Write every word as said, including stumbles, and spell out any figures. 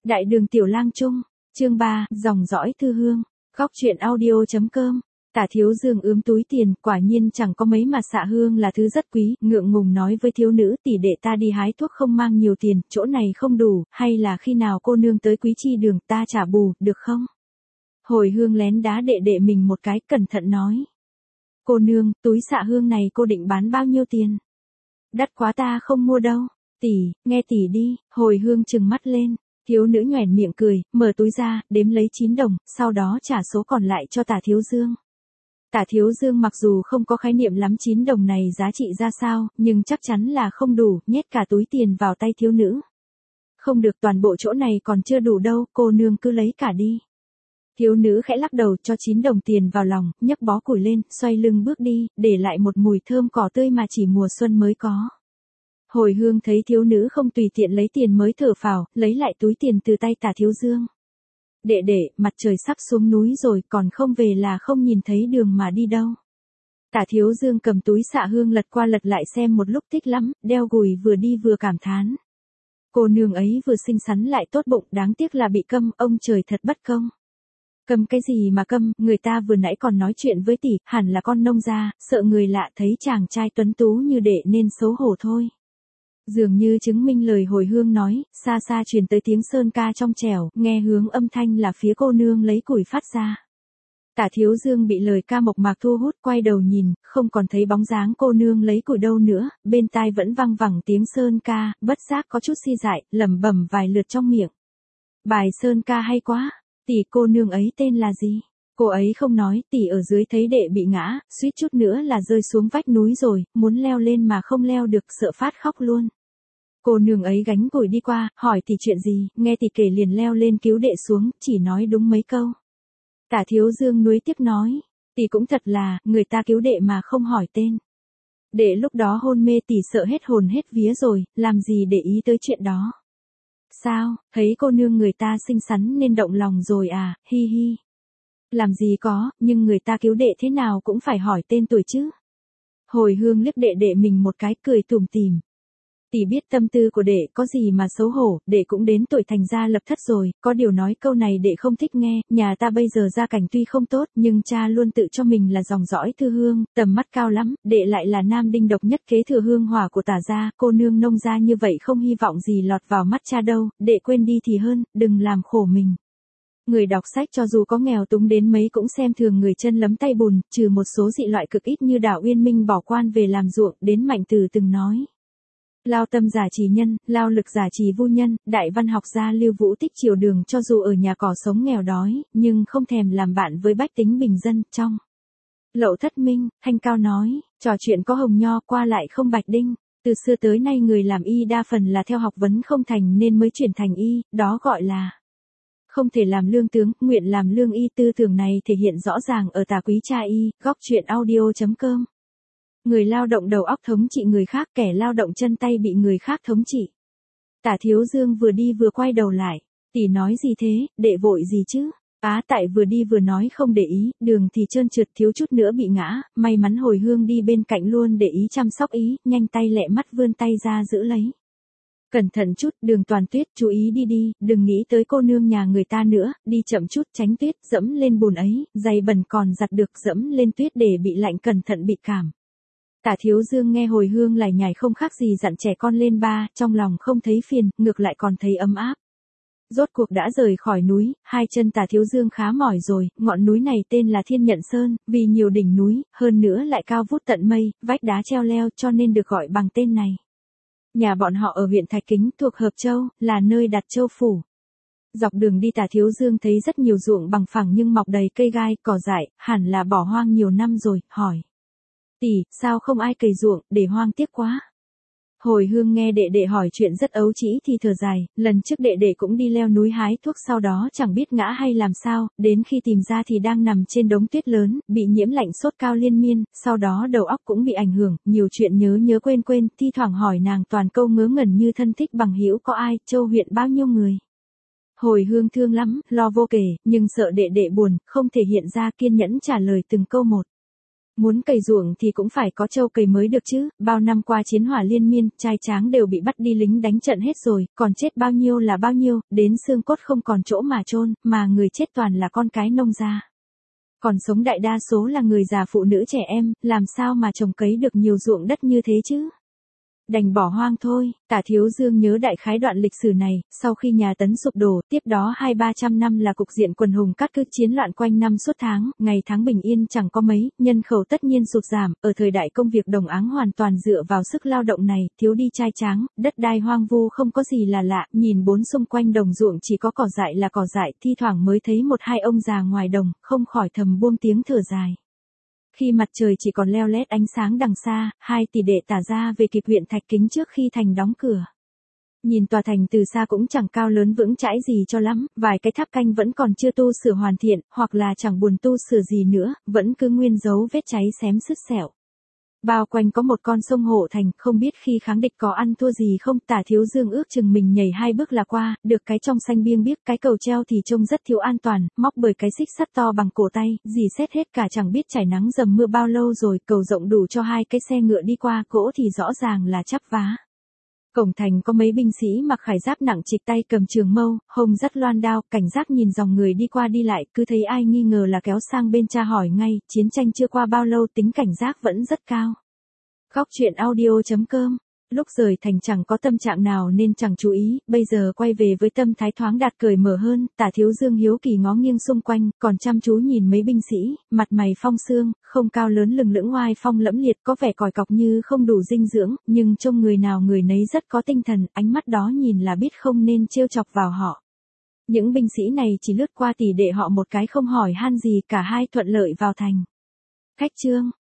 Đại đường tiểu lang trung, chương ba, dòng dõi thư hương, góc truyện audio.com. Tả Thiếu Dương ướm túi tiền, quả nhiên chẳng có mấy mà xạ hương là thứ rất quý, ngượng ngùng nói với thiếu nữ tỷ đệ ta đi hái thuốc không mang nhiều tiền, chỗ này không đủ, hay là khi nào cô nương tới Quý Chi đường ta trả bù, được không? Hồi hương lén đá đệ đệ mình một cái, cẩn thận nói. Cô nương, túi xạ hương này cô định bán bao nhiêu tiền? Đắt quá ta không mua đâu. Tỷ, nghe tỷ đi, hồi hương trừng mắt lên. Thiếu nữ nhoẻn miệng cười, mở túi ra, đếm lấy chín đồng, sau đó trả số còn lại cho Tả Thiếu Dương. Tả Thiếu Dương mặc dù không có khái niệm lắm chín đồng này giá trị ra sao, nhưng chắc chắn là không đủ, nhét cả túi tiền vào tay thiếu nữ. Không được, toàn bộ chỗ này còn chưa đủ đâu, cô nương cứ lấy cả đi. Thiếu nữ khẽ lắc đầu cho chín đồng tiền vào lòng, nhấc bó củi lên, xoay lưng bước đi, để lại một mùi thơm cỏ tươi mà chỉ mùa xuân mới có. Hồi hương thấy thiếu nữ không tùy tiện lấy tiền mới thở phào, lấy lại túi tiền từ tay Tả Thiếu Dương. Đệ đệ, mặt trời sắp xuống núi rồi, còn không về là không nhìn thấy đường mà đi đâu. Tả Thiếu Dương cầm túi xạ hương lật qua lật lại xem một lúc thích lắm, đeo gùi vừa đi vừa cảm thán. Cô nương ấy vừa xinh xắn lại tốt bụng, đáng tiếc là bị câm, ông trời thật bất công. Câm cái gì mà câm, người ta vừa nãy còn nói chuyện với tỷ, hẳn là con nông gia, sợ người lạ thấy chàng trai tuấn tú như đệ nên xấu hổ thôi. Dường như chứng minh lời hồi hương nói, xa xa truyền tới tiếng sơn ca trong trẻo, nghe hướng âm thanh là phía cô nương lấy củi phát ra. Tả Thiếu Dương bị lời ca mộc mạc thu hút, quay đầu nhìn, không còn thấy bóng dáng cô nương lấy củi đâu nữa, bên tai vẫn vang vẳng tiếng sơn ca, bất giác có chút si dại, lẩm bẩm vài lượt trong miệng. Bài sơn ca hay quá, tỷ cô nương ấy tên là gì? Cô ấy không nói, tỷ ở dưới thấy đệ bị ngã, suýt chút nữa là rơi xuống vách núi rồi, muốn leo lên mà không leo được, sợ phát khóc luôn. Cô nương ấy gánh củi đi qua, hỏi tỷ chuyện gì, nghe tỷ kể liền leo lên cứu đệ xuống, chỉ nói đúng mấy câu. Tả Thiếu Dương nuối tiếc nói, tỷ cũng thật là, người ta cứu đệ mà không hỏi tên. Đệ lúc đó hôn mê tỷ sợ hết hồn hết vía rồi, làm gì để ý tới chuyện đó. Sao, thấy cô nương người ta xinh xắn nên động lòng rồi à, hi hi. Làm gì có, nhưng người ta cứu đệ thế nào cũng phải hỏi tên tuổi chứ. Hồi hương liếc đệ đệ mình một cái, cười tủm tỉm. Tỷ biết tâm tư của đệ, có gì mà xấu hổ, đệ cũng đến tuổi thành gia lập thất rồi, có điều nói câu này đệ không thích nghe, nhà ta bây giờ gia cảnh tuy không tốt, nhưng cha luôn tự cho mình là dòng dõi thư hương, tầm mắt cao lắm, đệ lại là nam đinh độc nhất kế thừa hương hỏa của Tả gia, cô nương nông gia như vậy không hy vọng gì lọt vào mắt cha đâu, đệ quên đi thì hơn, đừng làm khổ mình. Người đọc sách cho dù có nghèo túng đến mấy cũng xem thường người chân lấm tay bùn, trừ một số dị loại cực ít như Đào Uyên Minh bỏ quan về làm ruộng, đến Mạnh Từ từng nói. Lao tâm giả trì nhân, lao lực giả trì vu nhân, đại văn học gia Lưu Vũ Tích Triều Đường cho dù ở nhà cỏ sống nghèo đói, nhưng không thèm làm bạn với bách tính bình dân, trong. Lậu Thất Minh, Thanh Cao nói, trò chuyện có hồng nho qua lại không bạch đinh, từ xưa tới nay người làm y đa phần là theo học vấn không thành nên mới chuyển thành y, đó gọi là không thể làm lương tướng, nguyện làm lương y. Tư tưởng này thể hiện rõ ràng ở Tả Quý Cha Y, góc truyện audio.com. Người lao động đầu óc thống trị người khác, kẻ lao động chân tay bị người khác thống trị. Tả Thiếu Dương vừa đi vừa quay đầu lại, tỷ nói gì thế, đệ vội gì chứ? Á tại vừa đi vừa nói không để ý, đường thì trơn trượt thiếu chút nữa bị ngã, may mắn hồi hương đi bên cạnh luôn để ý chăm sóc ý, nhanh tay lẹ mắt vươn tay ra giữ lấy. Cẩn thận chút, đường toàn tuyết, chú ý đi đi, đừng nghĩ tới cô nương nhà người ta nữa, đi chậm chút tránh tuyết, dẫm lên bùn ấy, giày bẩn còn giặt được, dẫm lên tuyết để bị lạnh, cẩn thận bị cảm. Tả Thiếu Dương nghe hồi hương lải nhải không khác gì dặn trẻ con lên ba, trong lòng không thấy phiền, ngược lại còn thấy ấm áp. Rốt cuộc đã rời khỏi núi, hai chân Tả Thiếu Dương khá mỏi rồi, ngọn núi này tên là Thiên Nhận Sơn, vì nhiều đỉnh núi, hơn nữa lại cao vút tận mây, vách đá treo leo cho nên được gọi bằng tên này. Nhà bọn họ ở huyện Thạch Kính thuộc Hợp Châu, là nơi đặt châu phủ. Dọc đường đi Tả Thiếu Dương thấy rất nhiều ruộng bằng phẳng nhưng mọc đầy cây gai, cỏ dại, hẳn là bỏ hoang nhiều năm rồi, hỏi. Tỷ, sao không ai cày ruộng, để hoang tiếc quá. Hồi hương nghe đệ đệ hỏi chuyện rất ấu trĩ thì thở dài, lần trước đệ đệ cũng đi leo núi hái thuốc sau đó chẳng biết ngã hay làm sao, đến khi tìm ra thì đang nằm trên đống tuyết lớn, bị nhiễm lạnh sốt cao liên miên, sau đó đầu óc cũng bị ảnh hưởng, nhiều chuyện nhớ nhớ quên quên, thi thoảng hỏi nàng toàn câu ngớ ngẩn như thân thích bằng hữu có ai, Châu huyện bao nhiêu người. Hồi hương thương lắm, lo vô kể, nhưng sợ đệ đệ buồn, không thể hiện ra kiên nhẫn trả lời từng câu một. Muốn cày ruộng thì cũng phải có trâu cày mới được chứ, bao năm qua chiến hỏa liên miên, trai tráng đều bị bắt đi lính đánh trận hết rồi, còn chết bao nhiêu là bao nhiêu, đến xương cốt không còn chỗ mà chôn, mà người chết toàn là con cái nông gia. Còn sống đại đa số là người già phụ nữ trẻ em, làm sao mà trồng cấy được nhiều ruộng đất như thế chứ? Đành bỏ hoang thôi. Tả Thiếu Dương nhớ đại khái đoạn lịch sử này, sau khi nhà Tấn sụp đổ, tiếp đó hai ba trăm năm là cục diện quần hùng cát cứ chiến loạn quanh năm suốt tháng, ngày tháng bình yên chẳng có mấy, nhân khẩu tất nhiên sụt giảm, ở thời đại công việc đồng áng hoàn toàn dựa vào sức lao động này, thiếu đi trai tráng, đất đai hoang vu không có gì là lạ, nhìn bốn xung quanh đồng ruộng chỉ có cỏ dại là cỏ dại, thi thoảng mới thấy một hai ông già ngoài đồng, không khỏi thầm buông tiếng thở dài. Khi mặt trời chỉ còn leo lét ánh sáng đằng xa, hai tỷ đệ tả ra về kịp huyện Thạch Kính trước khi thành đóng cửa. Nhìn tòa thành từ xa cũng chẳng cao lớn vững chãi gì cho lắm, vài cái tháp canh vẫn còn chưa tu sửa hoàn thiện, hoặc là chẳng buồn tu sửa gì nữa, vẫn cứ nguyên dấu vết cháy xém sứt sẹo. Bao quanh có một con sông Hộ Thành, không biết khi kháng địch có ăn thua gì không, Tả Thiếu Dương ước chừng mình nhảy hai bước là qua, được cái trong xanh biêng biếc, cái cầu treo thì trông rất thiếu an toàn, móc bởi cái xích sắt to bằng cổ tay, dì xét hết cả chẳng biết trải nắng dầm mưa bao lâu rồi, cầu rộng đủ cho hai cái xe ngựa đi qua, gỗ thì rõ ràng là chắp vá. Cổng thành có mấy binh sĩ mặc khải giáp nặng trịch tay cầm trường mâu, hông dắt loan đao, cảnh giác nhìn dòng người đi qua đi lại, cứ thấy ai nghi ngờ là kéo sang bên tra hỏi ngay, chiến tranh chưa qua bao lâu tính cảnh giác vẫn rất cao. Góc truyện audio chấm com. Lúc rời thành chẳng có tâm trạng nào nên chẳng chú ý, bây giờ quay về với tâm thái thoáng đạt cởi mở hơn, Tả Thiếu Dương hiếu kỳ ngó nghiêng xung quanh, còn chăm chú nhìn mấy binh sĩ, mặt mày phong sương, không cao lớn lừng lững oai phong lẫm liệt, có vẻ còi cọc như không đủ dinh dưỡng, nhưng trông người nào người nấy rất có tinh thần, ánh mắt đó nhìn là biết không nên trêu chọc vào họ. Những binh sĩ này chỉ lướt qua tỷ đệ họ một cái không hỏi han gì, cả hai thuận lợi vào thành. Khách trương,